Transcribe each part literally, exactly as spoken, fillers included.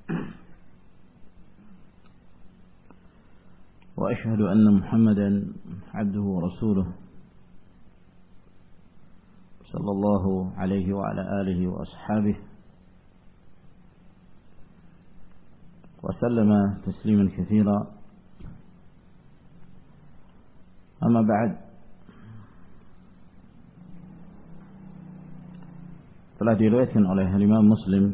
وأشهد أن محمدا عبده ورسوله صلى الله عليه وعلى آله وأصحابه وسلم تسليما كثيرا. أما بعد، telah diriwayatkan oleh Imam Muslim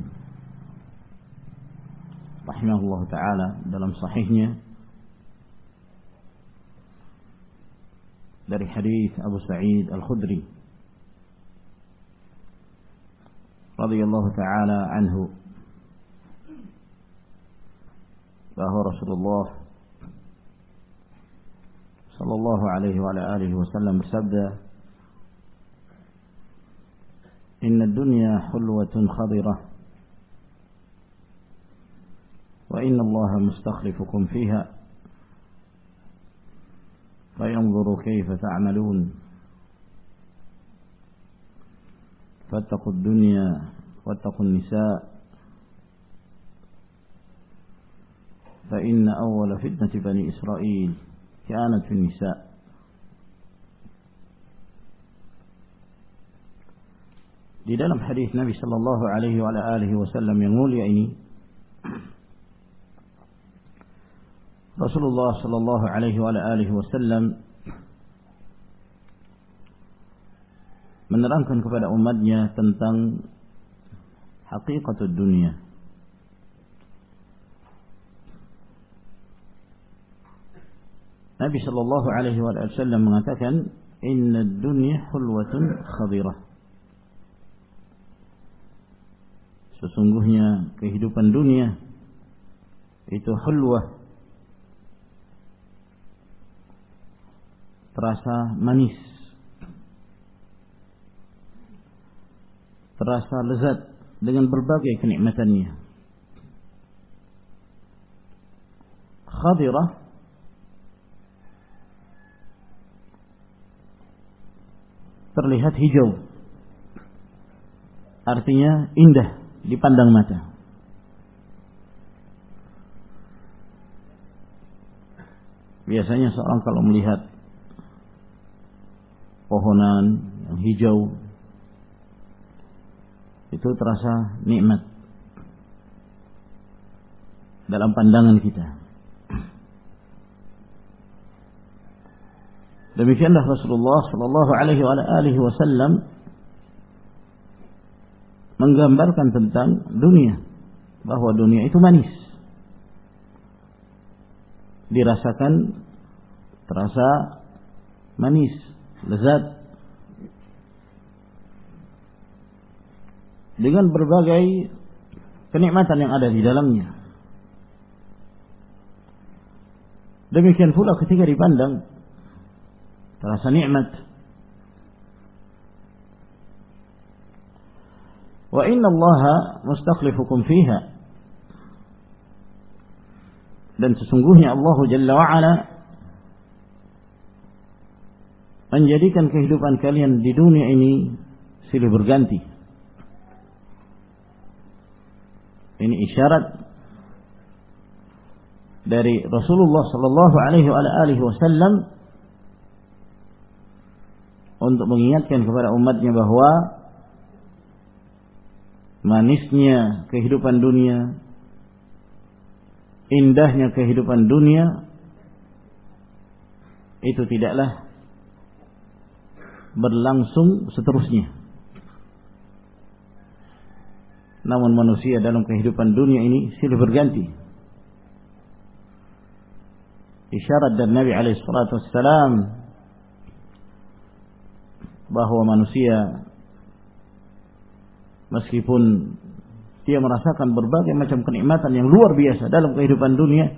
rahimahullah taala dalam sahihnya dari hadis Abu Sa'id Al-Khudri radhiyallahu taala anhu bahwa Rasulullah sallallahu alaihi wa alihi wasallam bersabda, "Inna ad-dunya hulwatun khadirah wa inna Allaha mustakhlifukum fiha fayanzuru kayfa ta'malun fattaqu ad-dunya wattaqu an-nisa fa inna awwala fitnati bani Israil kanat fi an-nisa." Di dalam hadis Nabi sallallahu alaihi wa alihi wasallam yang mulia ini, Rasulullah sallallahu alaihi wa alihi wasallam menerangkan kepada umatnya tentang hakikatul dunia. Nabi sallallahu alaihi wasallam mengatakan, "Inna ad-dunya hulwatun khadirah." Sesungguhnya kehidupan dunia itu hulwah, terasa manis, terasa lezat dengan berbagai kenikmatannya. Khadirah terlihat hijau, artinya indah dipandang mata. Biasanya seorang kalau melihat pohonan yang hijau itu terasa nikmat dalam pandangan kita. Demikianlah Rasulullah sallallahu alaihi wasallam menggambarkan tentang dunia, bahwa dunia itu manis, dirasakan, terasa manis, lezat, dengan berbagai kenikmatan yang ada di dalamnya. Demikian pula ketika dipandang, terasa nikmat. Wa inna Allaha mustakhlifukum fiha, dan sesungguhnya Allah Jalla wa Ala menjadikan kehidupan kalian di dunia ini silih berganti. Ini isyarat dari Rasulullah sallallahu alaihi wasallam untuk mengingatkan kepada umatnya bahwa manisnya kehidupan dunia, indahnya kehidupan dunia itu tidaklah berlangsung seterusnya. Namun manusia dalam kehidupan dunia ini silih berganti. Isyarat dari Nabi alaihi salatu wassalam bahwa manusia meskipun dia merasakan berbagai macam kenikmatan yang luar biasa dalam kehidupan dunia,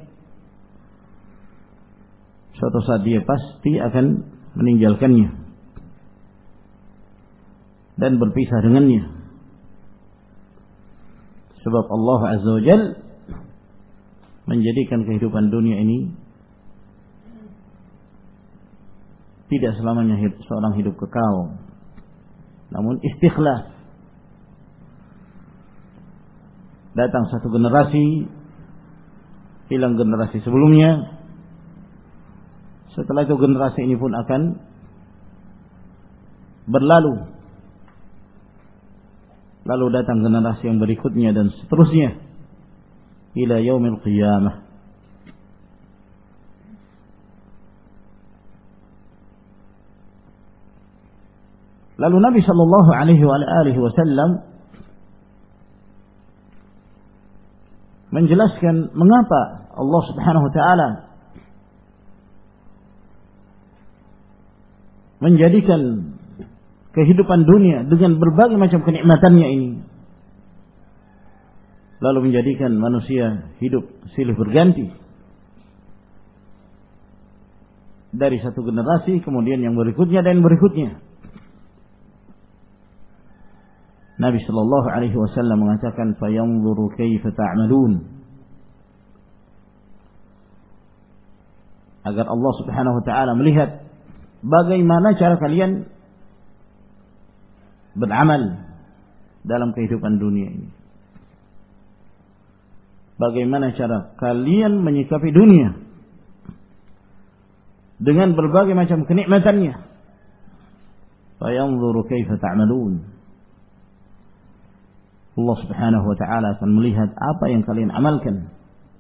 suatu saat dia pasti akan meninggalkannya dan berpisah dengannya. Sebab Allah Azza wa Jalla menjadikan kehidupan dunia ini tidak selamanya seorang hidup kekal, namun istikhlaf. datang satu generasi, hilang generasi sebelumnya. Setelah itu generasi ini pun akan berlalu. Lalu datang generasi yang berikutnya dan seterusnya ila yaumil qiyamah. Lalu Nabi sallallahu alaihi wa alihi wasallam menjelaskan mengapa Allah Subhanahu wa taala menjadikan kehidupan dunia dengan berbagai macam kenikmatannya ini, lalu menjadikan manusia hidup silih berganti dari satu generasi kemudian yang berikutnya dan berikutnya. Nabi sallallahu alaihi wasallam mengatakan, "Fayanzuru kaifa ta'malun." Agar Allah Subhanahu wa taala melihat bagaimana cara kalian beramal dalam kehidupan dunia ini. Bagaimana cara kalian menyikapi dunia dengan berbagai macam kenikmatannya. Fayanzuru kaifa ta'malun. Allah Subhanahu wa taala akan melihat apa yang kalian amalkan.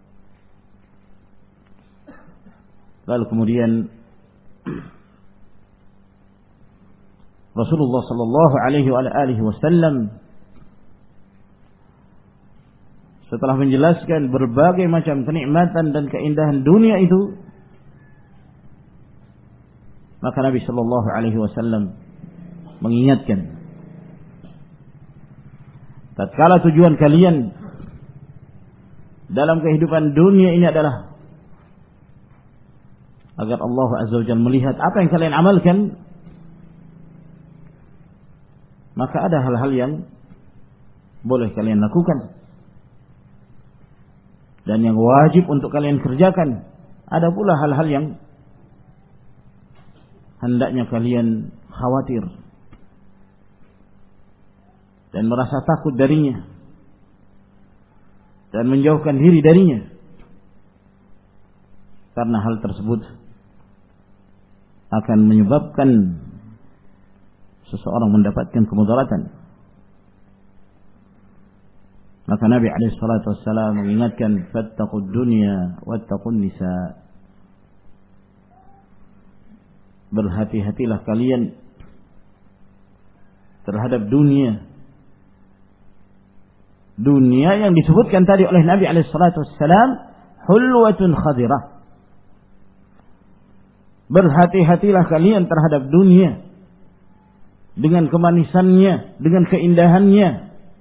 Lalu kemudian Rasulullah sallallahu alaihi wa alihi wasallam setelah menjelaskan berbagai macam kenikmatan dan keindahan dunia itu, maka Nabi sallallahu alaihi wasallam mengingatkan, tatkala tujuan kalian dalam kehidupan dunia ini adalah agar Allah Azza wa Jalla melihat apa yang kalian amalkan, maka ada hal-hal yang boleh kalian lakukan dan yang wajib untuk kalian kerjakan. Ada pula hal-hal yang hendaknya kalian khawatir dan merasa takut darinya dan menjauhkan diri darinya, karena hal tersebut akan menyebabkan seseorang mendapatkan kemudaratan. Maka Nabi alaihi salatu wassalam mengingatkan, fattaqud dunya wattaqun nisa. Berhati-hatilah kalian terhadap dunia. Dunia yang disebutkan tadi oleh Nabi alaihi salatu wassalam hulwatun khadirah. Berhati-hatilah kalian terhadap dunia dengan kemanisannya, dengan keindahannya.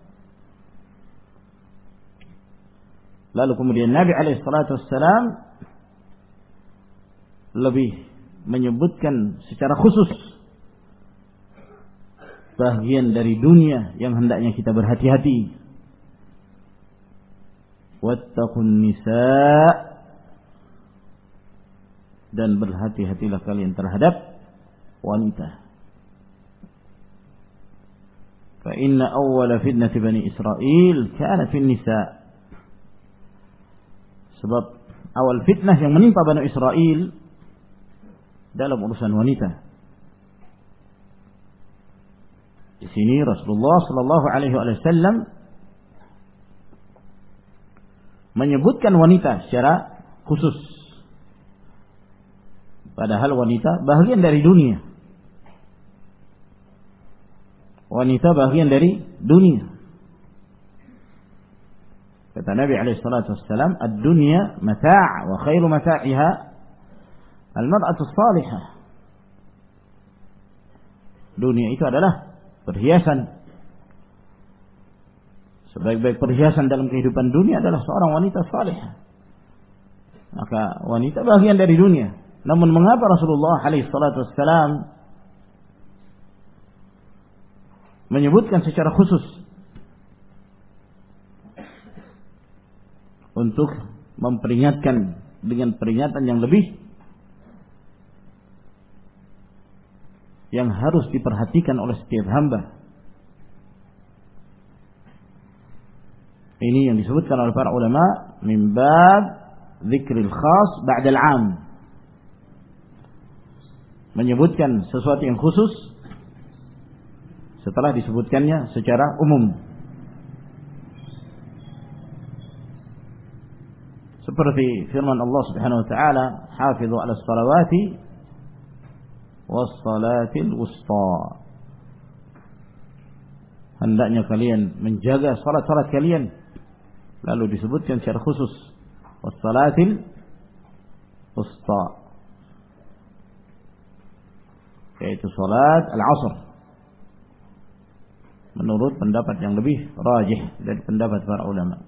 Lalu kemudian Nabi alaihi salatu wassalam lebih menyebutkan secara khusus bagian dari dunia yang hendaknya kita berhati-hati. Wattaqun nisa, dan berhati-hatilah kalian terhadap wanita. Fa inna awwala fitnati bani Israil kana fin nisa. Sebab awal fitnah yang menimpa Bani Israel dalam urusan wanita. Di sini Rasulullah sallallahu alaihi wasallam menyebutkan wanita secara khusus. Padahal wanita bagian dari dunia. Wanita bagian dari dunia. Kata Nabi alaihi salatu wassalam, ad-dunya mata' wa khairu mata'iha al-mar'atu salihah. Dunia itu adalah perhiasan. Sebaik-baik perhiasan dalam kehidupan dunia adalah seorang wanita salihah. Maka wanita bagian dari dunia. Namun mengapa Rasulullah alaihi salatu wassalam menyebutkan secara khusus untuk memperingatkan dengan peringatan yang lebih yang harus diperhatikan oleh setiap hamba. Ini yang disebutkan oleh para ulama min bab dzikril khas ba'da al-'am. Menyebutkan sesuatu yang khusus setelah disebutkannya secara umum. Seperti firman Allah Subhanahu wa taala, "Hafizu 'alas salawati was salatil wusta." Hendaknya kalian menjaga salat-salat kalian. Lalu disebutkan secara khusus was salatil wusta, yaitu salat al-'asr. Menurut pendapat yang lebih rajih dari pendapat para ulama.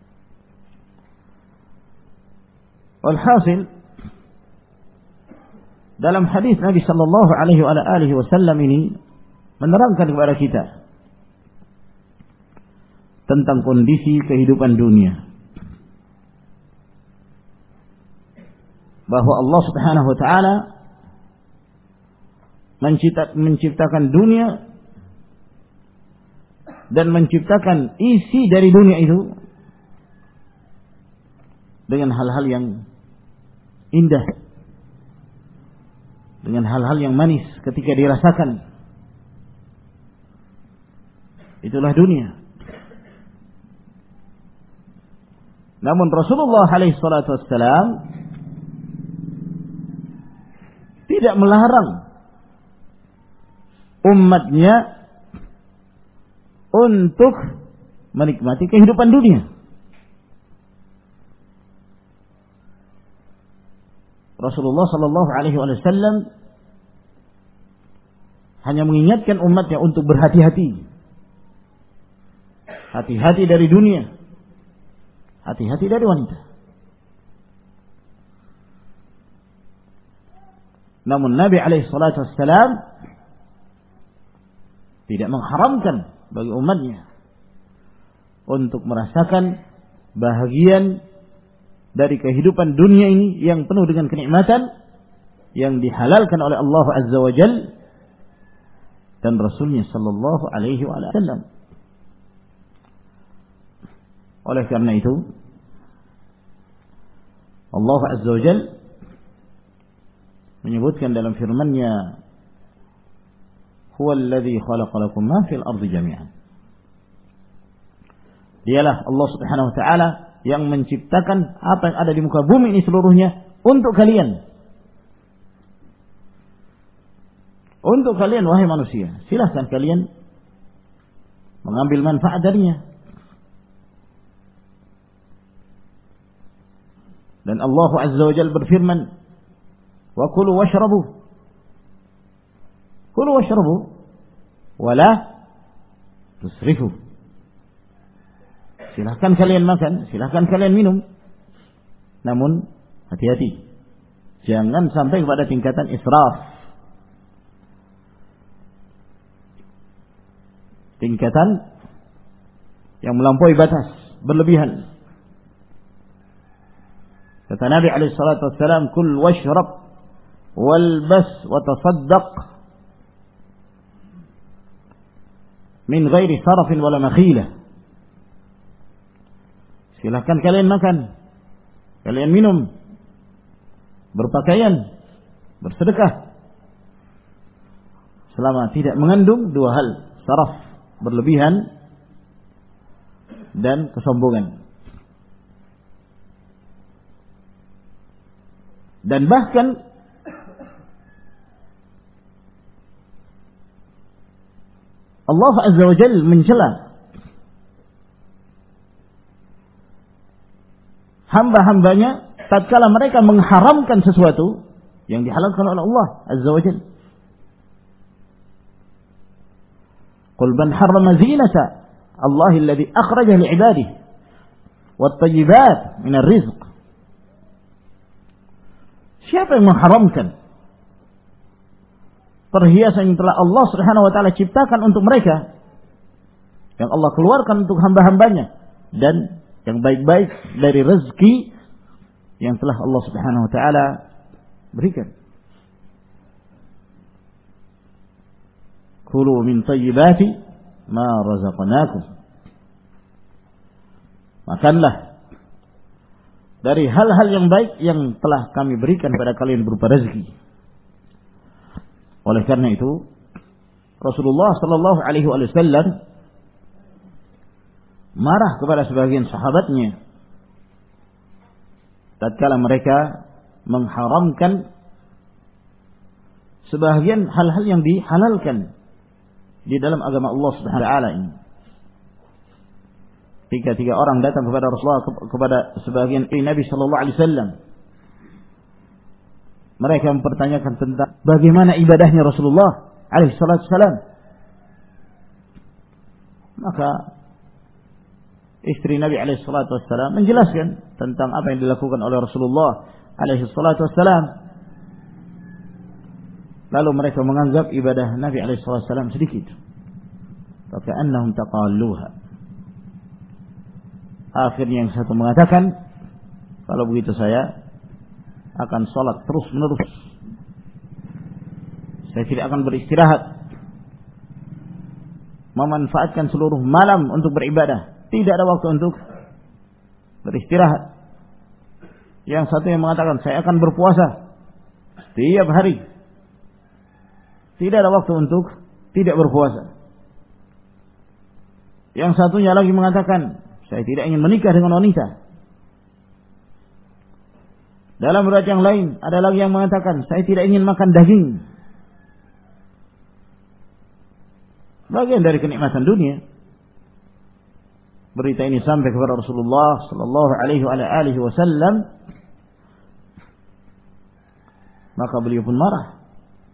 Walhasil, dalam hadis Nabi sallallahu alaihi wa alihi wasallam ini menerangkan kepada kita tentang kondisi kehidupan dunia, bahwa Allah Subhanahu wa taala menciptakan dunia dan menciptakan isi dari dunia itu dengan hal-hal yang indah, dengan hal-hal yang manis ketika dirasakan. Itulah dunia. Namun Rasulullah alaihi salatu wassalam tidak melarang umatnya untuk menikmati kehidupan dunia. Rasulullah sallallahu alaihi wasallam hanya mengingatkan umatnya untuk berhati-hati. Hati-hati dari dunia. Hati-hati dari wanita. Namun Nabi alaihi salatu wassalam tidak mengharamkan bagi umatnya untuk merasakan bahagian dari kehidupan dunia ini yang penuh dengan kenikmatan yang dihalalkan oleh Allah Azza wa Jalla dan Rasulnya sallallahu alaihi wasallam. Oleh karena itu Allah Azza wa Jalla menyebutkan dalam firman-Nya, "Huwal ladzi khalaqa lakum ma fil ardi jami'an." Dialah Allah Subhanahu wa taala yang menciptakan apa yang ada di muka bumi ini seluruhnya untuk kalian. Untuk kalian wahai manusia, silahkan kalian mengambil manfaat darinya. Dan Allah Azza wa Jalla berfirman, "Wa kulu washrabu." Kulu washrabu wa la tusrifu. Silahkan kalian makan, silahkan kalian minum. Namun hati-hati, jangan sampai kepada tingkatan israf, tingkatan yang melampaui batas, berlebihan. Kata Nabi alaihi salatu wassalam, "Kul washrab walbas wa tasaddaq min ghairi sarafin wala makhilah." Silahkan kalian makan, kalian minum, berpakaian, bersedekah, selama tidak mengandung dua hal, saraf, berlebihan, dan kesombongan. Dan bahkan Allah Azza wa Jalla mencela hamba-hambanya tatkala mereka mengharamkan sesuatu yang dihalalkan oleh Allah Azza wa Jalla. Qul man harrama zinata Allahi alladhi akhraja li'ibadihi wat-tayyibat min ar-rizq. Siapa yang mengharamkan perhiasan yang telah Allah Subhanahu wa taala ciptakan untuk mereka, yang Allah keluarkan untuk hamba-hambanya, dan yang baik-baik dari rezeki yang telah Allah Subhanahu wa taala berikan. Kulu min thayyibati ma razaqnakum. makanlah dari hal-hal yang baik yang telah kami berikan pada kalian berupa rezeki. Oleh karena itu, Rasulullah sallallahu alaihi wasallam marah kepada sebagian sahabatnya tatkala mereka mengharamkan sebagian hal-hal yang dihalalkan di dalam agama Allah Subhanahu wa taala ini. Tiga tiga orang datang kepada Rasulullah, kepada sebagian Nabi sallallahu alaihi wasallam. Mereka mempertanyakan tentang bagaimana ibadahnya Rasulullah alaihi salatu wasallam. Maka istri Nabi alaihi salatu wasallam menjelaskan tentang apa yang dilakukan oleh Rasulullah alaihi salatu wasallam. Lalu mereka menganggap ibadah Nabi alaihi salatu wasallam sedikit. Faka'annahum taqalluha. Akhirnya yang satu mengatakan, kalau begitu saya akan sholat terus menerus. Saya tidak akan beristirahat, memanfaatkan seluruh malam untuk beribadah. Tidak ada waktu untuk beristirahat. Yang satu yang mengatakan, saya akan berpuasa setiap hari. Tidak ada waktu untuk tidak berpuasa. Yang satunya lagi mengatakan, saya tidak ingin menikah dengan wanita. Dalam riwayat yang lain, ada lagi yang mengatakan, saya tidak ingin makan daging. Bagian dari kenikmatan dunia. Berita ini sampai kepada Rasulullah sallallahu alaihi wasallam. Maka beliau pun marah.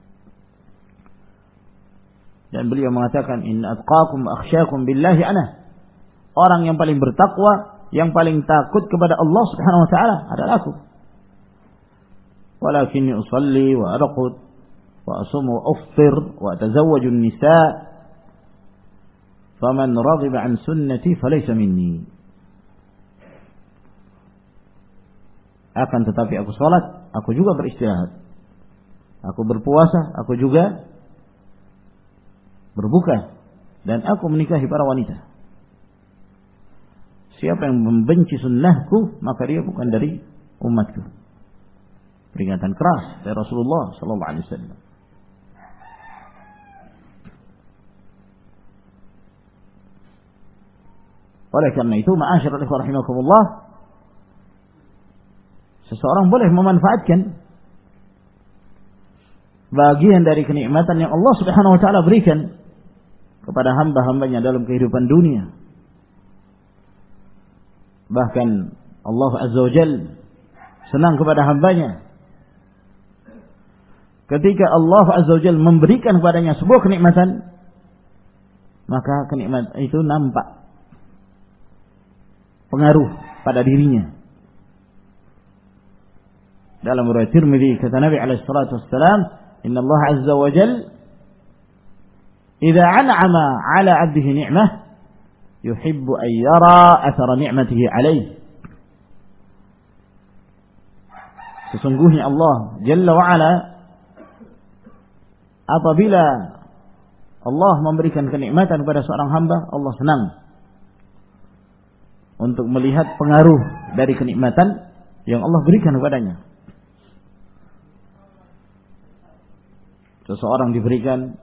Dan beliau mengatakan, inna atqakum akhsyakum billahi ana. Orang yang paling bertakwa, yang paling takut kepada Allah Subhanahu wa taala adalah aku. Walakinni usalli wa arqud wa asumu wa uftir wa atazawwaju an-nisa. Faman raghiba an sunnati falaysa minni. Akan tetapi aku salat, aku juga beristirahat. Aku berpuasa, aku juga berbuka, dan aku menikahi para wanita. Siapa yang membenci sunnahku, maka dia bukan dari umatku. Peringatan keras dari Rasulullah sallallahu alaihi wasallam. Oleh karena itu, ma'asyiral ikhwah rahimakumullah, seseorang boleh memanfaatkan bagian dari kenikmatan yang Allah Subhanahu wa taala berikan kepada hamba-hambanya dalam kehidupan dunia. Bahkan Allah Azza wa Jalla senang kepada hambanya ketika Allah Azza wa Jalla memberikan kepadanya sebuah kenikmatan, maka kenikmatan itu nampak pengaruh pada dirinya. Dalam riwayat Tirmidzi kata Nabi alaihi salatu wassalam, inna Allah Azza wa Jalla idza an'ama 'ala 'abdihi ni'mah yuhibbu an yara athara ni'matihi alaihi. Sesungguhnya Allah Jalla wa Ala, apabila Allah memberikan kenikmatan kepada seorang hamba, Allah senang untuk melihat pengaruh dari kenikmatan yang Allah berikan kepadanya. Seseorang diberikan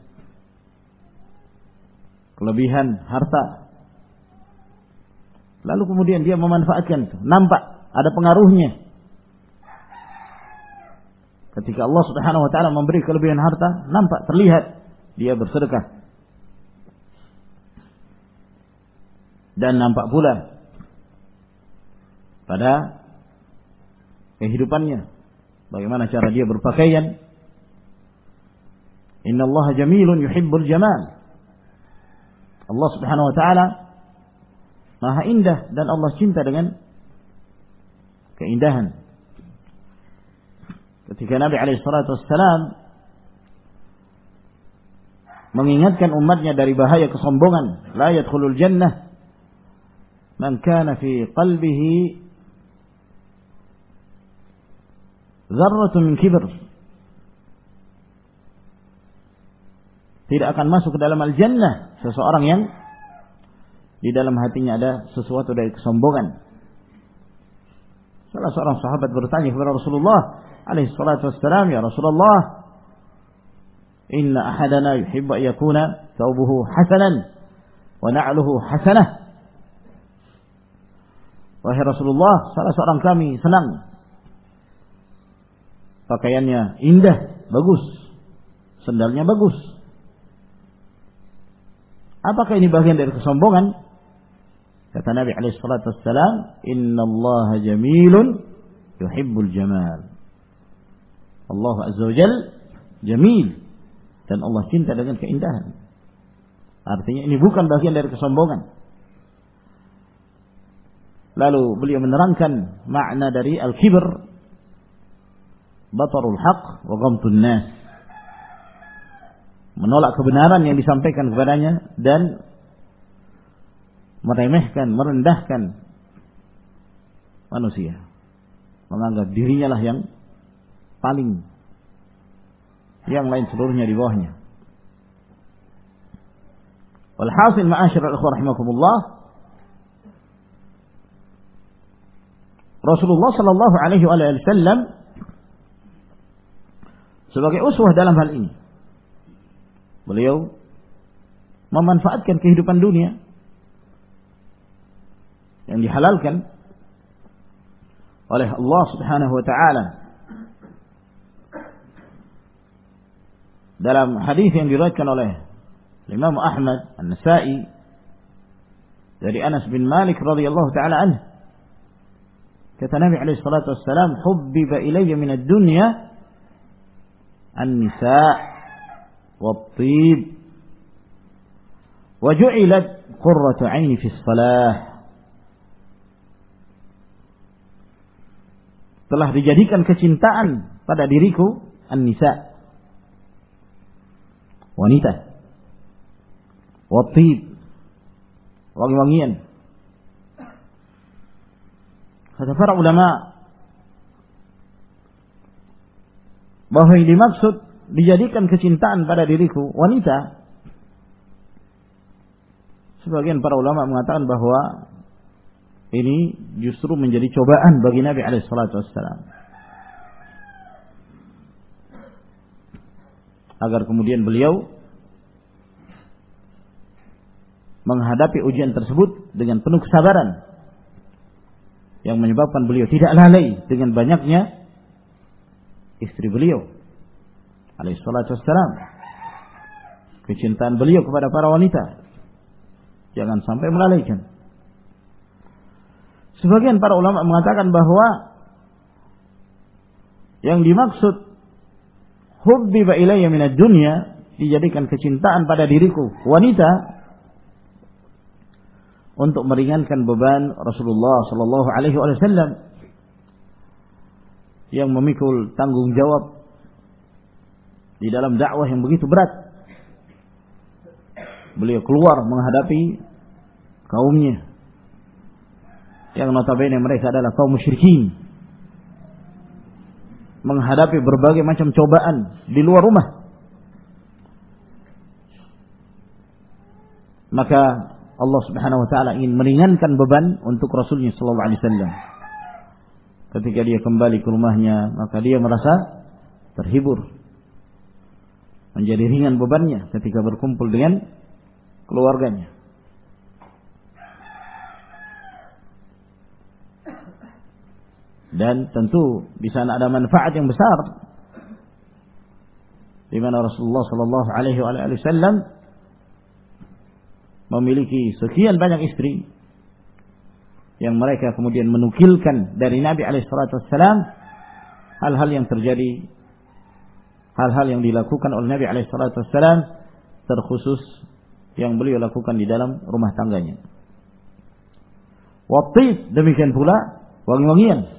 kelebihan harta, lalu kemudian dia memanfaatkan itu, nampak ada pengaruhnya. Ketika Allah Subhanahu wa taala memberi kelebihan harta, nampak terlihat dia bersedekah. Dan nampak pula pada kehidupannya bagaimana cara dia berpakaian. Inna Allah jamilun yuhibbul jamal. Allah Subhanahu wa taala Maha indah dan Allah cinta dengan keindahan. Ketika Nabi alaihi salatu wassalam mengingatkan umatnya dari bahaya kesombongan, la yadkhulul jannah man kana fi qalbihi dzarratun min kibr. Tidak akan masuk ke dalam al-jannah seseorang yang di dalam hatinya ada sesuatu dari kesombongan. Salah seorang sahabat bertanya kepada Rasulullah alaihi salatu wassalam, "Ya Rasulullah, inna ahadana yuhibbu an yakuna thawbuhu hasanan wa na'luhu hasanah." Wahai Rasulullah, salah seorang kami senang pakaiannya indah, bagus, sendalnya bagus. Apakah ini bagian dari kesombongan? Kata Nabi alaihi salatu wassalam, "Innallaha jamilun yuhibbul jamal." Allah azza wa jal jamil, dan Allah cinta dengan keindahan. Artinya ini bukan bagian dari kesombongan. Lalu beliau menerangkan makna dari al-kibr, batarul haq wa ghamtun nas, menolak kebenaran yang disampaikan kepadanya dan meremehkan, merendahkan manusia, menganggap dirinya lah yang paling, yang lain seluruhnya di bawahnya. Walhasil ma'asyiral ikhwah rahimakumullah, Rasulullah sallallahu alaihi wasallam sebagai uswah dalam hal ini, beliau memanfaatkan kehidupan dunia yang dihalalkan oleh Allah Subhanahu wa taala. Dalam hadis yang diriwayatkan oleh Imam Ahmad, An-Nasa'i dari Anas bin Malik radhiyallahu taala anhu, kata Nabi alaihi salatu wassalam, "Hubbiba ilayya min ad-dunya an-nisa' wat-tib wa ju'ilat qurratu 'aini fi as-salah." Telah dijadikan kecintaan pada diriku an-nisa, wanita, wat-tib, wangi-wangian. Kata para ulama bahwa yang dimaksud dijadikan kecintaan pada diriku wanita, sebagian para ulama mengatakan bahwa ini justru menjadi cobaan bagi Nabi alaihi salatu wassalam, agar kemudian beliau menghadapi ujian tersebut dengan penuh kesabaran, yang menyebabkan beliau tidak lalai dengan banyaknya istri beliau alaihi salatu wassalam. Kecintaan beliau kepada para wanita jangan sampai melalaikan. Sebagian para ulama mengatakan bahwa yang dimaksud hubbiba ilayya minad dunya, dijadikan kecintaan pada diriku wanita, untuk meringankan beban Rasulullah sallallahu alaihi wasallam yang memikul tanggung jawab di dalam dakwah yang begitu berat. Beliau keluar menghadapi kaumnya yang notabene mereka adalah kaum musyrikin, menghadapi berbagai macam cobaan di luar rumah. Maka Allah Subhanahu wa taala ingin meringankan beban untuk Rasulnya sallallahu alaihi wasallam. Ketika dia kembali ke rumahnya, maka dia merasa terhibur, menjadi ringan bebannya ketika berkumpul dengan keluarganya. Dan tentu di sana ada manfaat yang besar, di mana Rasulullah sallallahu alaihi wasallam memiliki sekian banyak istri yang mereka kemudian menukilkan dari Nabi alaihi salatu wassalam hal-hal yang terjadi, hal-hal yang dilakukan oleh Nabi alaihi salatu wassalam, terkhusus yang beliau lakukan di dalam rumah tangganya. Wattib, demikian pula wangi-wangian.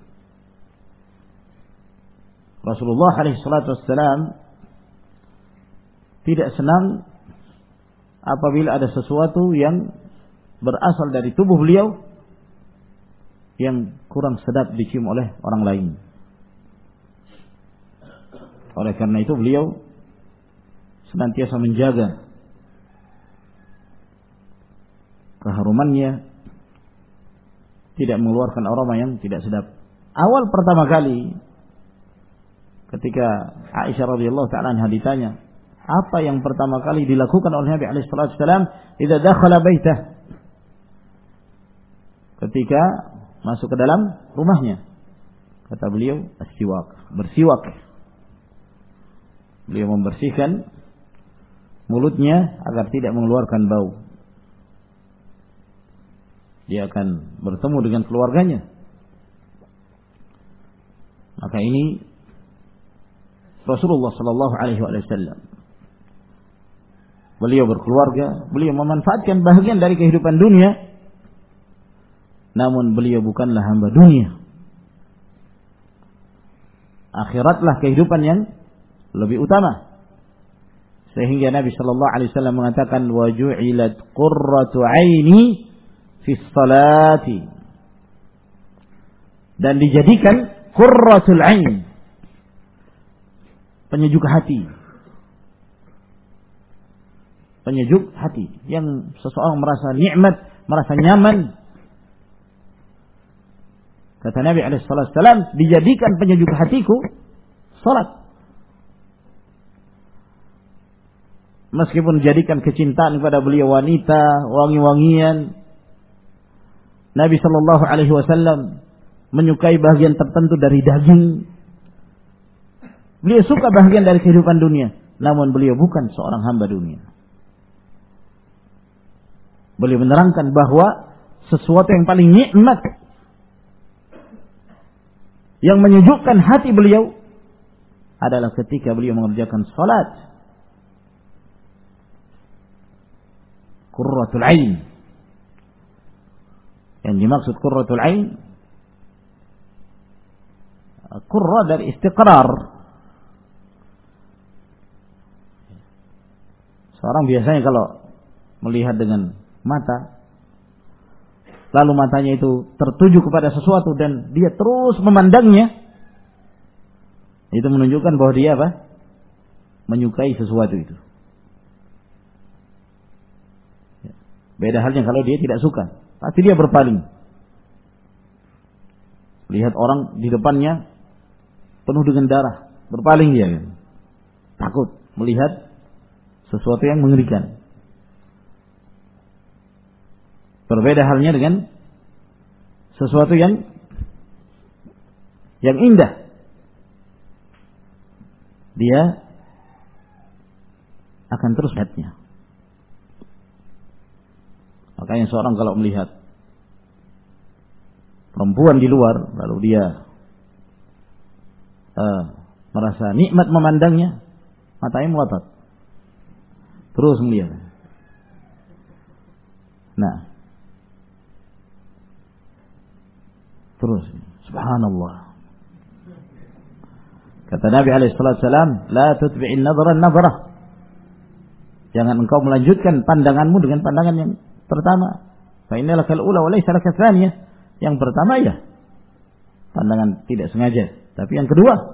Rasulullah alaihi salatu wassalam tidak senang apabila ada sesuatu yang berasal dari tubuh beliau yang kurang sedap dicium oleh orang lain. Oleh karena itu beliau senantiasa menjaga keharumannya tidak mengeluarkan aroma yang tidak sedap. Awal pertama kali ketika Aisyah radhiyallahu ta'ala anha ditanya, apa yang pertama kali dilakukan oleh Nabi alaihi salatu wasallam idza dakhala baitah, ketika masuk ke dalam rumahnya? Kata beliau, as-siwak, bersiwak. Beliau membersihkan mulutnya agar tidak mengeluarkan bau. Dia akan bertemu dengan keluarganya. Maka ini Rasulullah sallallahu alaihi wasallam. Beliau berkeluarga, beliau memanfaatkan bahagian dari kehidupan dunia. Namun beliau bukanlah hamba dunia. Akhiratlah kehidupan yang lebih utama. Sehingga Nabi sallallahu alaihi wasallam mengatakan, wa ju'ilat qurratu 'aini fi sholati. Dan dijadikan qurratul 'ain, penyejuk hati. Penyejuk hati yang seseorang merasa nikmat, merasa nyaman. Kata Nabi alaihi salatu wasallam, dijadikan penyejuk hatiku salat. Meskipun dijadikan kecintaan kepada beliau wanita, wangi-wangian, Nabi sallallahu alaihi wasallam menyukai bagian tertentu dari daging. Beliau suka bagian dari kehidupan dunia, namun beliau bukan seorang hamba dunia. Beliau menerangkan bahwa sesuatu yang paling nikmat, yang menyejukkan hati beliau adalah ketika beliau mengerjakan salat. Qurratul 'ain. Yang dimaksud qurratul 'ain, qurra dari istiqrar. Seorang biasanya kalau melihat dengan mata, lalu matanya itu tertuju kepada sesuatu dan dia terus memandangnya, itu menunjukkan bahwa dia apa? Menyukai sesuatu itu. Beda halnya kalau dia tidak suka, pasti dia berpaling. Lihat orang di depannya penuh dengan darah, berpaling dia, takut melihat sesuatu yang mengerikan. Berbeda halnya dengan sesuatu yang yang indah. Dia akan terus melihatnya. Makanya seorang kalau melihat perempuan di luar, lalu dia uh, merasa nikmat memandangnya, matanya melotot, terus melihat. Nah, terus, subhanallah. Kata Nabi alaihi salatu wasallam, la tutbi'in nadhara an-nadhrah. Jangan engkau melanjutkan pandanganmu dengan pandangan yang pertama. Fa inna lakal ula wa laysa lakal tsaniyah. Yang pertama ya pandangan tidak sengaja, tapi yang kedua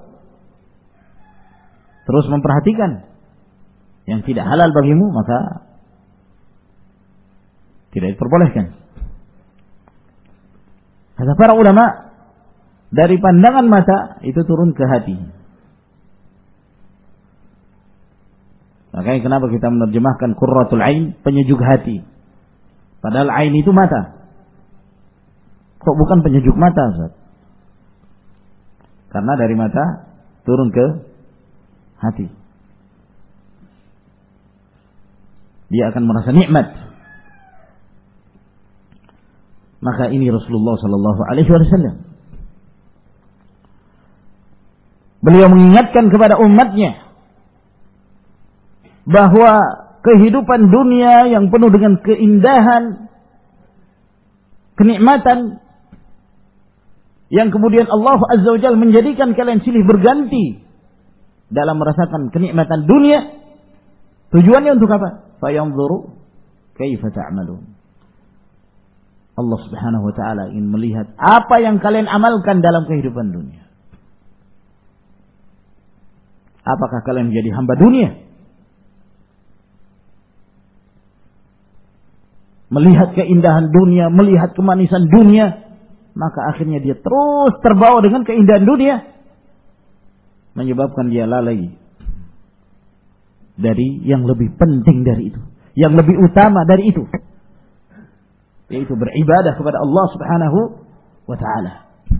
terus memperhatikan yang tidak halal bagimu, maka tidak diperbolehkan. Kata para ulama, dari pandangan mata itu turun ke hati. Makanya kenapa kita menerjemahkan qurratul 'ain, penyejuk hati. Padahal ain itu mata. Kok bukan penyejuk mata, Ustaz? Karena dari mata turun ke hati. Dia akan merasa nikmat. Maka ini Rasulullah sallallahu alaihi wasallam. Beliau mengingatkan kepada umatnya bahwa kehidupan dunia yang penuh dengan keindahan, kenikmatan, yang kemudian Allah Azza wa Jalla menjadikan kalian silih berganti dalam merasakan kenikmatan dunia. Tujuannya untuk apa? Fayanzuru kaifa ta'malun. Allah Subhanahu wa taala ingin melihat apa yang kalian amalkan dalam kehidupan dunia. Apakah kalian menjadi hamba dunia? melihat keindahan dunia, melihat kemanisan dunia, maka akhirnya dia terus terbawa dengan keindahan dunia, menyebabkan dia lalai dari yang lebih penting dari itu, yang lebih utama dari itu, yaitu beribadah kepada Allah Subhanahu wa ta'ala.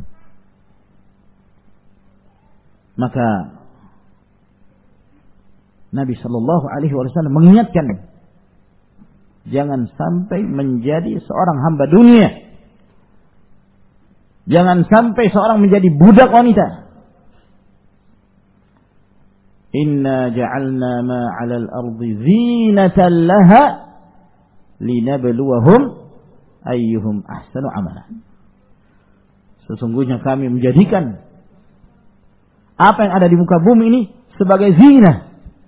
Maka Nabi Shallallahu Alaihi Wasallam mengingatkan, jangan sampai menjadi seorang hamba dunia, jangan sampai seorang menjadi budak wanita. Inna ja'alna ma 'alal ardi zinatan laha linabluwahum ayyuhum ahsanu amala. Sesungguhnya kami menjadikan apa yang ada di muka bumi ini sebagai zina,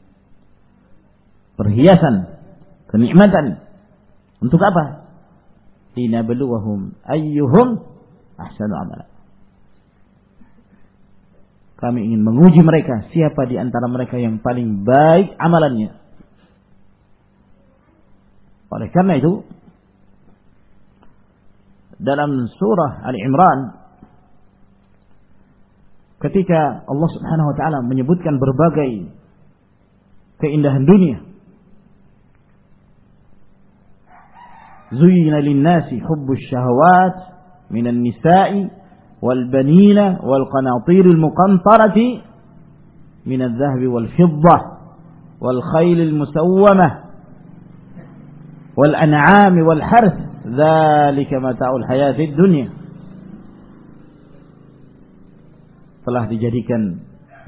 perhiasan, kenikmatan. Untuk apa? Linabluwahum ayyuhum ahsanu amala. Kami ingin menguji mereka, siapa di antara mereka yang paling baik amalannya. Oleh karena itu, dalam surah Al-Imran, ketika Allah Subhanahu wa ta'ala menyebutkan berbagai keindahan dunia, zuyyina lin-nasi hubbus syahawat minan nisa'i wal banina wal qanatiril muqantarati minadh dhahabi wal fiddah wal khailil musawwamah wal an'ami wal harth dzalika mata'ul hayatid dunya. Telah dijadikan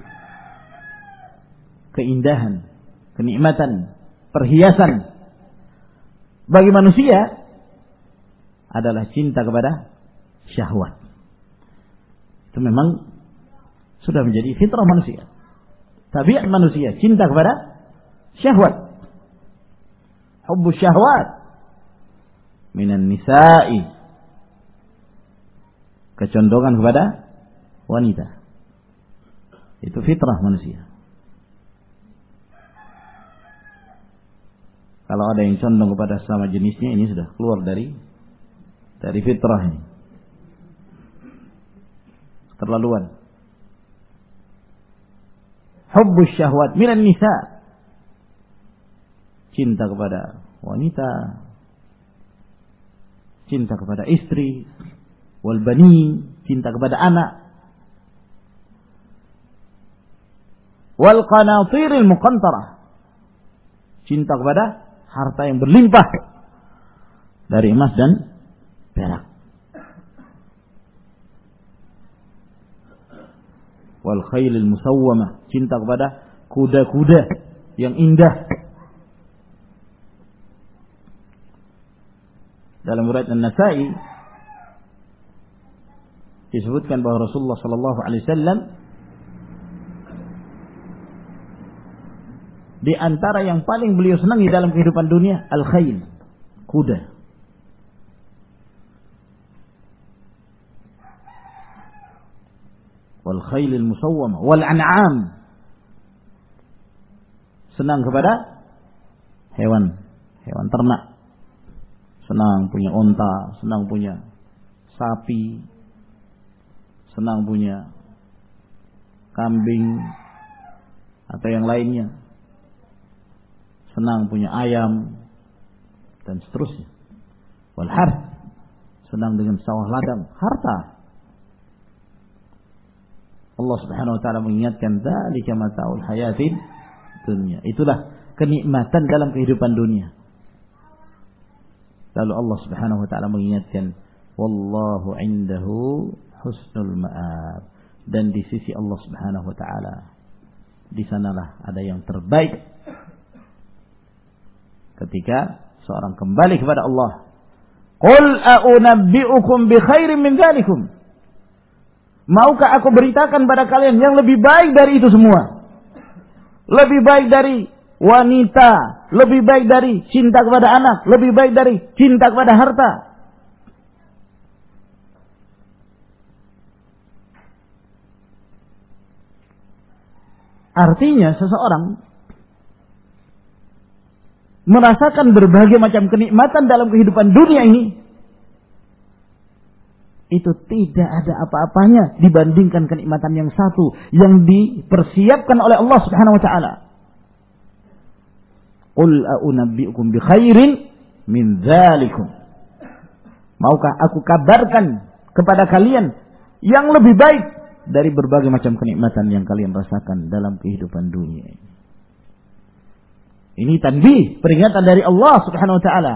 keindahan, kenikmatan, perhiasan bagi manusia adalah cinta kepada syahwat. Itu memang sudah menjadi fitrah manusia, tabiat manusia, cinta kepada syahwat. Hubbus syahwat minan nisa'i, kecondongan kepada wanita. Itu fitrah manusia. Kalau ada yang condong kepada sama jenisnya, ini sudah keluar dari dari fitrah ini. Keterlaluan. Hubbus syahwat minan nisa, cinta kepada wanita, cinta kepada istri, wal banin, cinta kepada anak, wal qanatiril muqantarah, cinta kepada harta yang berlimpah dari emas dan perak, wal khailil musawwamah, cinta kepada kuda-kuda yang indah. Dalam riwayat An-Nasa'i disebutkan bahwa Rasulullah sallallahu alaihi wasallam di antara yang paling beliau senangi dalam kehidupan dunia, al-khail, kuda. Wal khailil musawwamah wal an'am, senang kepada hewan, hewan ternak. Senang punya onta, senang punya sapi, senang punya kambing atau yang lainnya, senang punya ayam dan seterusnya. Wal harth, senang dengan sawah ladang, harta. Allah Subhanahu wa taala mengingatkan, dzalika mata'ul hayatid dunya. Itulah kenikmatan dalam kehidupan dunia. Lalu Allah Subhanahu wa taala mengingatkan, wallahu indahu husnul ma'ab, dan di sisi Allah Subhanahu wa taala di sanalah ada yang terbaik ketika seorang kembali kepada Allah. Qul a'unabbi'ukum bi khairin min dzalikum, maukah aku beritakan pada kalian yang lebih baik dari itu semua? Lebih baik dari wanita, lebih baik dari cinta kepada anak, lebih baik dari cinta kepada harta. Artinya seseorang merasakan berbagai macam kenikmatan dalam kehidupan dunia ini, itu tidak ada apa-apanya dibandingkan kenikmatan yang satu yang dipersiapkan oleh Allah Subhanahu wa taala. Qul a'unabbi'ukum bi khairin min dzalikum. Maukah aku kabarkan kepada kalian yang lebih baik dari berbagai macam kenikmatan yang kalian rasakan dalam kehidupan dunia ini. Ini tanbih, peringatan dari Allah Subhanahu wa taala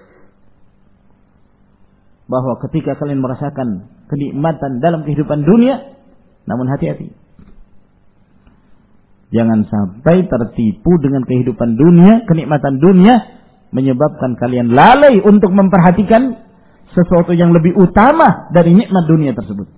bahwa ketika kalian merasakan kenikmatan dalam kehidupan dunia, namun hati-hati. Jangan sampai tertipu dengan kehidupan dunia, kenikmatan dunia menyebabkan kalian lalai untuk memperhatikan sesuatu yang lebih utama dari nikmat dunia tersebut.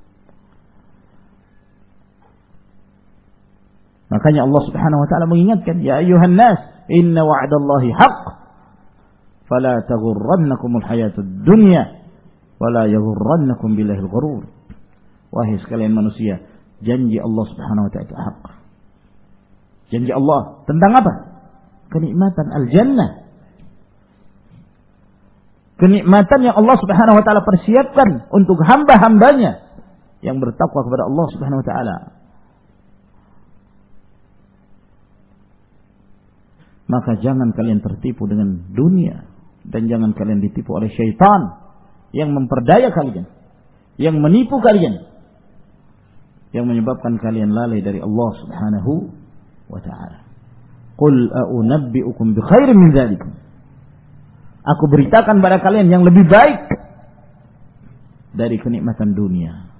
Makanya Allah Subhanahu wa taala mengingatkan, ya ayyuhan nas, inna wa'dallahi haqq, fala taghurrannakumul hayatud dunya wala yaghurrannakum billahil ghurur. Wahai sekalian manusia, janji Allah Subhanahu wa taala itu hak. Janji Allah tentang apa? Kenikmatan al-jannah. Kenikmatan yang Allah Subhanahu wa taala persiapkan untuk hamba-hambanya yang bertakwa kepada Allah Subhanahu wa taala. Maka jangan kalian tertipu dengan dunia dan jangan kalian ditipu oleh syaitan yang memperdaya kalian, yang menipu kalian, yang menyebabkan kalian lalai dari Allah Subhanahu wa taala. Qul a'unabbi'ukum bi khairin min dzalikum. Aku beritakan pada kalian yang lebih baik dari kenikmatan dunia.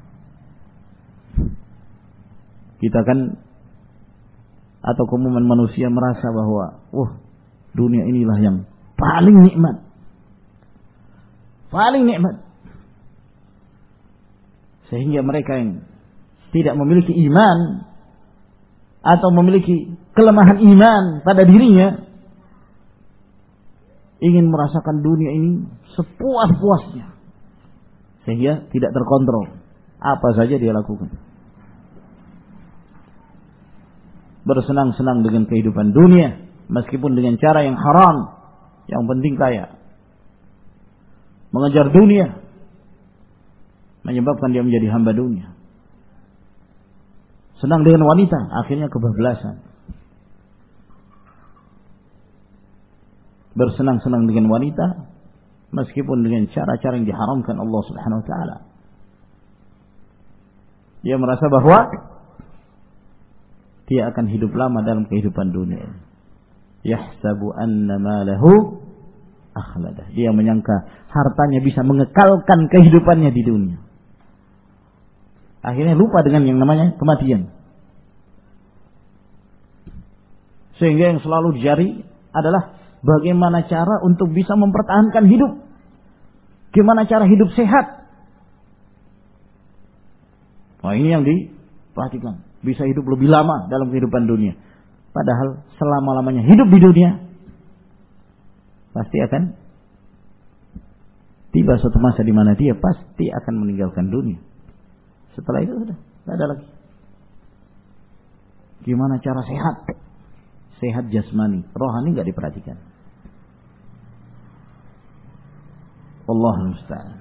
Kita kan atau keumuman manusia merasa bahwa wah, dunia inilah yang paling nikmat. Paling nikmat. Sehingga mereka yang tidak memiliki iman atau memiliki kelemahan iman pada dirinya ingin merasakan dunia ini sepuas-puasnya. Sehingga tidak terkontrol. Apa saja dia lakukan. Bersenang-senang dengan kehidupan dunia, meskipun dengan cara yang haram, yang penting kaya. Mengejar dunia menyebabkan dia menjadi hamba dunia. Senang dengan wanita, akhirnya kebablasan. Bersenang-senang dengan wanita meskipun dengan cara-cara yang diharamkan Allah Subhanahu wa taala. Dia merasa bahwa dia akan hidup lama dalam kehidupan dunia. Yahsabu anna malahu akhladah. Dia menyangka hartanya bisa mengekalkan kehidupannya di dunia. Akhirnya lupa dengan yang namanya kematian. Sehingga yang selalu dicari adalah bagaimana cara untuk bisa mempertahankan hidup. Gimana cara hidup sehat. Nah, ini yang diperhatikan. Bisa hidup lebih lama dalam kehidupan dunia. Padahal selama-lamanya hidup di dunia pasti akan tiba suatu masa di mana dia pasti akan meninggalkan dunia. Setelah itu sudah tidak ada lagi. Gimana cara sehat? Sehat jasmani, rohani nggak diperhatikan. Wallahul musta'an.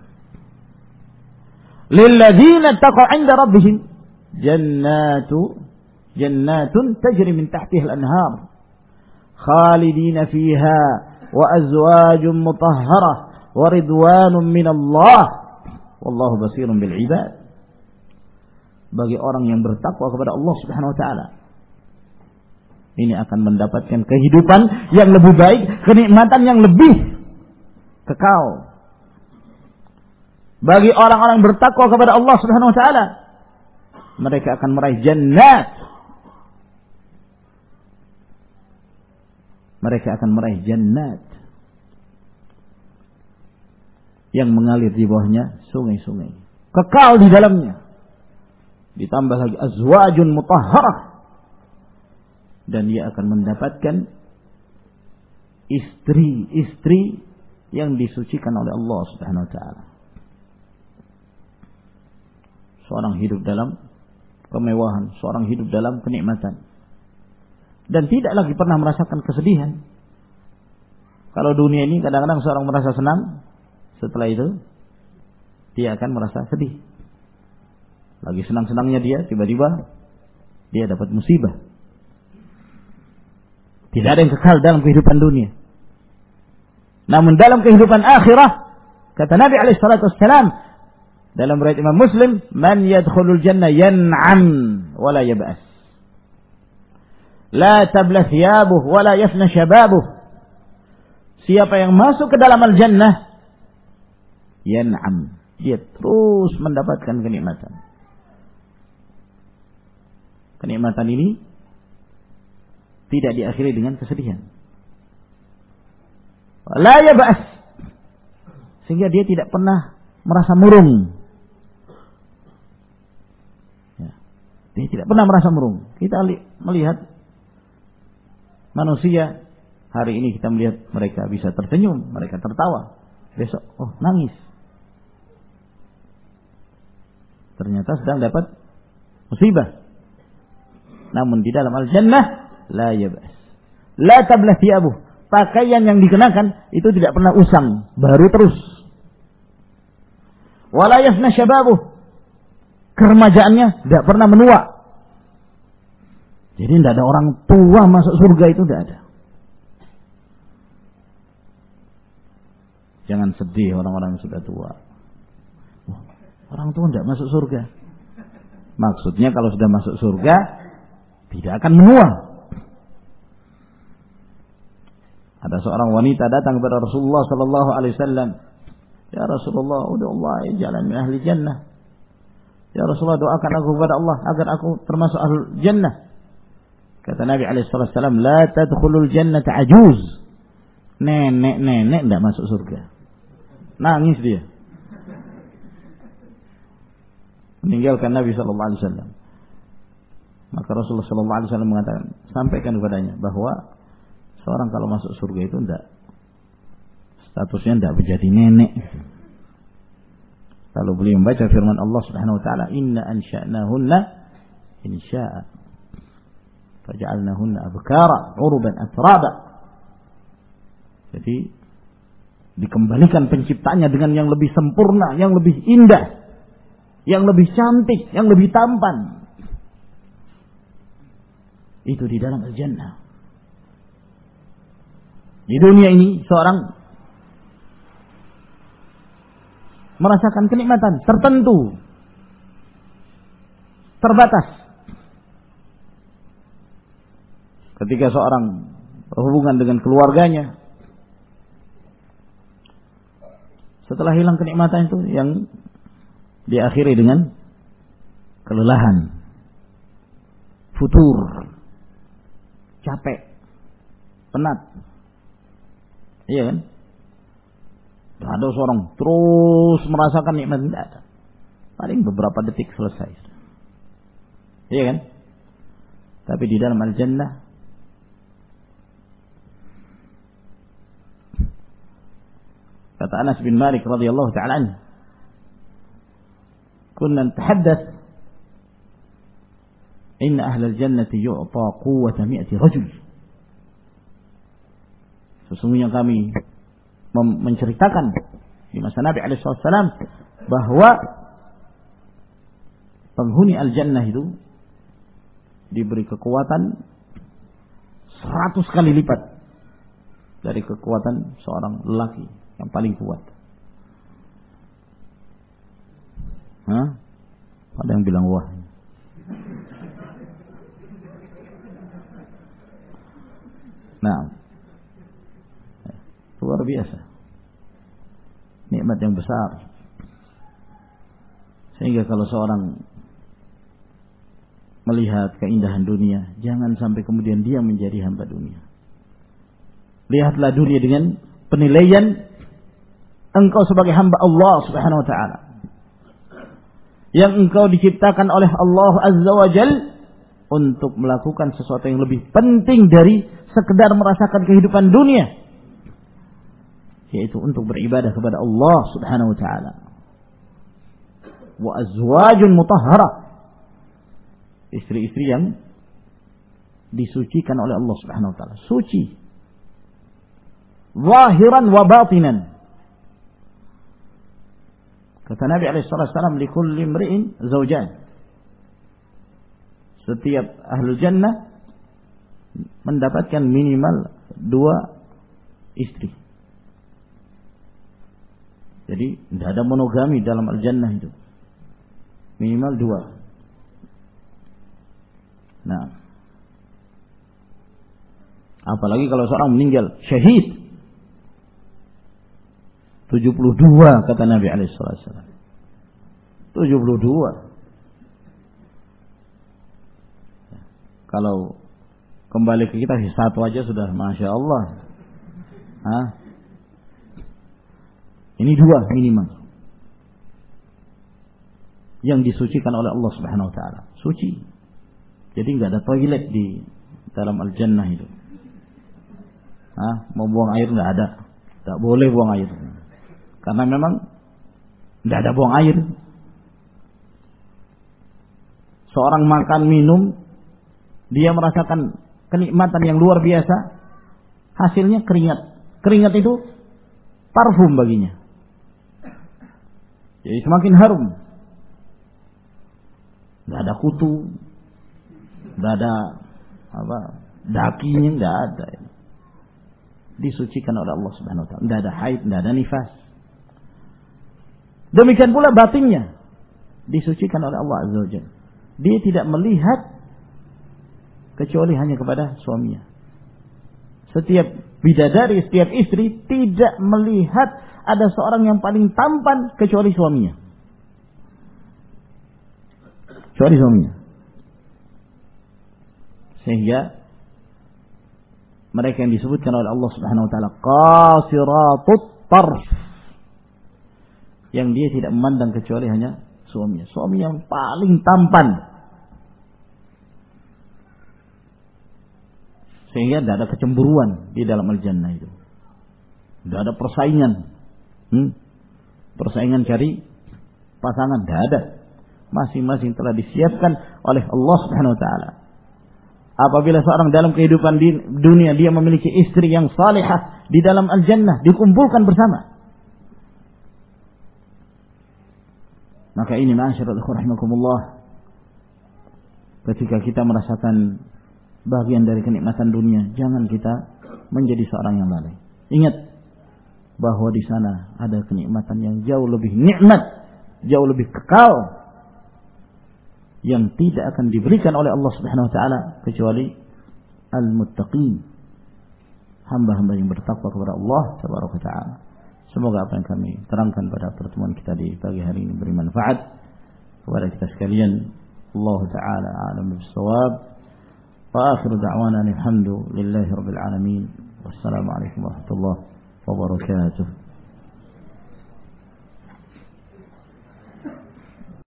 Lilladzina taqaw 'inda rabbihim jannatu jannatun tajri min tahtiha al-anhar khalidina fiha wa azwajun mutahharah wa ridwanun min Allah wallahu basirun bil ibad. Bagi orang yang bertakwa kepada Allah Subhanahu wa taala, ini akan mendapatkan kehidupan yang lebih baik, kenikmatan yang lebih kekal. Bagi orang-orang bertakwa kepada Allah Subhanahu wa taala, mereka akan meraih jannat. Mereka akan meraih jannat yang mengalir di bawahnya sungai-sungai. Kekal di dalamnya. Ditambah lagi azwajun mutahharah. Dan dia akan mendapatkan istri-istri yang disucikan oleh Allah Subhanahu wa taala. Seorang hidup dalam kemewahan, seorang hidup dalam kenikmatan. Dan tidak lagi pernah merasakan kesedihan. Kalau dunia ini kadang-kadang seorang merasa senang, setelah itu dia akan merasa sedih. Lagi senang-senangnya dia, tiba-tiba dia dapat musibah. Tidak ada yang kekal dalam kehidupan dunia. Namun dalam kehidupan akhirah, kata Nabi alaihi salatu wassalam dalam riwayat Imam Muslim, man yadkhulul jannah yan'am wa la yab'as. La tabla thiyabuh wa la yafna shababuh. Siapa yang masuk ke dalam al-jannah, yan'am, dia terus mendapatkan kenikmatan. Kenikmatan ini tidak diakhiri dengan kesedihan. La yab'as, sehingga dia tidak pernah merasa murung. Ya. Dia tidak pernah merasa murung. Kita melihat manusia, hari ini kita melihat mereka bisa tersenyum, mereka tertawa. Besok, oh nangis. Ternyata sedang dapat musibah. Namun di dalam al-jannah, la yab'as. La tablah thiyabuh. Pakaian yang dikenakan itu tidak pernah usang, baru terus. Wala yafna syababuh. Keremajaannya tidak pernah menua. Jadi tidak ada orang tua masuk surga, itu tidak ada. Jangan sedih orang-orang yang sudah tua. Wah, orang tua tidak masuk surga. Maksudnya kalau sudah masuk surga, tidak akan menua. Ada seorang wanita datang kepada Rasulullah sallallahu alaihi wasallam. Ya Rasulullah, udah Allah jalan min ahli jannah. Ya Rasulullah, doakan aku kepada Allah agar aku termasuk ahli jannah. Kata Nabi alaihi wasallam, la tadkhulul jannata ajuz. Nenek-nenek tidak masuk surga. Nangis dia. Meninggalkan Nabi sallallahu alaihi wasallam. Maka Rasulullah sallallahu alaihi wasallam mengatakan, sampaikan kepadanya bahwa seorang kalau masuk surga itu tidak, statusnya tidak menjadi nenek. Kalau beliau membaca firman Allah Subhanahu wa taala, inna ansha'nahunna insya'a faja'alnahunna abkara urban atraba. Jadi dikembalikan penciptanya dengan yang lebih sempurna, yang lebih indah, yang lebih cantik, yang lebih tampan. Itu di dalam al-jannah. Di dunia ini seorang merasakan kenikmatan tertentu, terbatas. Ketika seorang berhubungan dengan keluarganya, setelah hilang kenikmatan itu, yang diakhiri dengan kelelahan, futur, capek, penat. Iya kan? Tidak ada seorang terus merasakan nikmat, tidak ada. Paling beberapa detik selesai. Iya kan? Tapi di dalam al-jannah kata Anas bin Malik radhiyallahu ta'ala anhu, kunna natahaddath inna ahlal jannati yu'ta quwwata mi'ati rajul. Sesungguhnya kami menceritakan di masa Nabi alaihi wasallam bahwa penghuni al-jannah itu diberi kekuatan seratus kali lipat dari kekuatan seorang lelaki yang paling kuat. Hah? Ada yang bilang wah. Nah, luar biasa. Nikmat yang besar. Sehingga kalau seorang melihat keindahan dunia, jangan sampai kemudian dia menjadi hamba dunia. Lihatlah dunia dengan penilaian engkau sebagai hamba Allah Subhanahu wa taala. Yang engkau diciptakan oleh Allah Azza wa Jal untuk melakukan sesuatu yang lebih penting dari sekedar merasakan kehidupan dunia, yaitu untuk beribadah kepada Allah Subhanahu wa taala. Wa azwajun mutahhara, istri-istri yang disucikan oleh Allah Subhanahu wa taala, suci. zahiran wa batinan. Kata Nabi alaihi wasallam, likulli imri'in zawjan. Setiap ahlul jannah mendapatkan minimal dua istri. Jadi tidak ada monogami dalam al-jannah itu. Minimal dua. Nah, apalagi kalau seorang meninggal syahid. tujuh puluh dua kata Nabi alaihi wasallam. tujuh puluh dua. Kalau kembali ke kita satu aja sudah Masya Allah. Hah? Ini dua minimal. Yang disucikan oleh Allah Subhanahu wa taala. Suci. Jadi enggak ada toilet di dalam al-jannah itu. Hah? Mau buang air enggak ada. Enggak boleh buang air. Karena memang enggak ada buang air. Seorang makan minum, dia merasakan kenikmatan yang luar biasa. Hasilnya keringat. Keringat itu parfum baginya. Jadi semakin harum. Enggak ada kutu, enggak ada apa, dakinya enggak ada. Disucikan oleh Allah Subhanahu wa taala. Enggak ada haid, enggak ada nifas. Demikian pula batinnya disucikan oleh Allah Azza wa Jalla. Dia tidak melihat kecuali hanya kepada suaminya. Setiap bidadari, setiap istri tidak melihat ada seorang yang paling tampan kecuali suaminya. Kecuali suaminya. Sehingga mereka yang disebutkan oleh Allah Subhanahu wa taala qasiratut tarf, yang dia tidak memandang kecuali hanya suaminya. Suami yang paling tampan. Sehingga tidak ada kecemburuan di dalam al-jannah itu. Tidak ada persaingan. Hmm? Persaingan cari pasangan. Tidak ada. Masing-masing telah disiapkan oleh Allah Subhanahu wa taala. Apabila seorang dalam kehidupan di dunia dia memiliki istri yang salihah, di dalam al-jannah dikumpulkan bersama. Maka ini ma'asyiral ikhwan rahimakumullah, ketika kita merasakan bagian dari kenikmatan dunia, jangan kita menjadi seorang yang lalai. Ingat bahwa di sana ada kenikmatan yang jauh lebih nikmat, jauh lebih kekal, yang tidak akan diberikan oleh Allah Subhanahu wa taala kecuali al-muttaqin, hamba-hamba yang bertakwa kepada Allah Tabaraka wa taala. Semoga apa yang kami terangkan pada pertemuan kita di pagi hari ini beri manfaat kepada kita sekalian. Allah taala a'lam bis-shawab. Wa akhiru da'wana alhamdulillahi rabbil alamin. Wassalamu alaikum warahmatullahi wabarakatuh.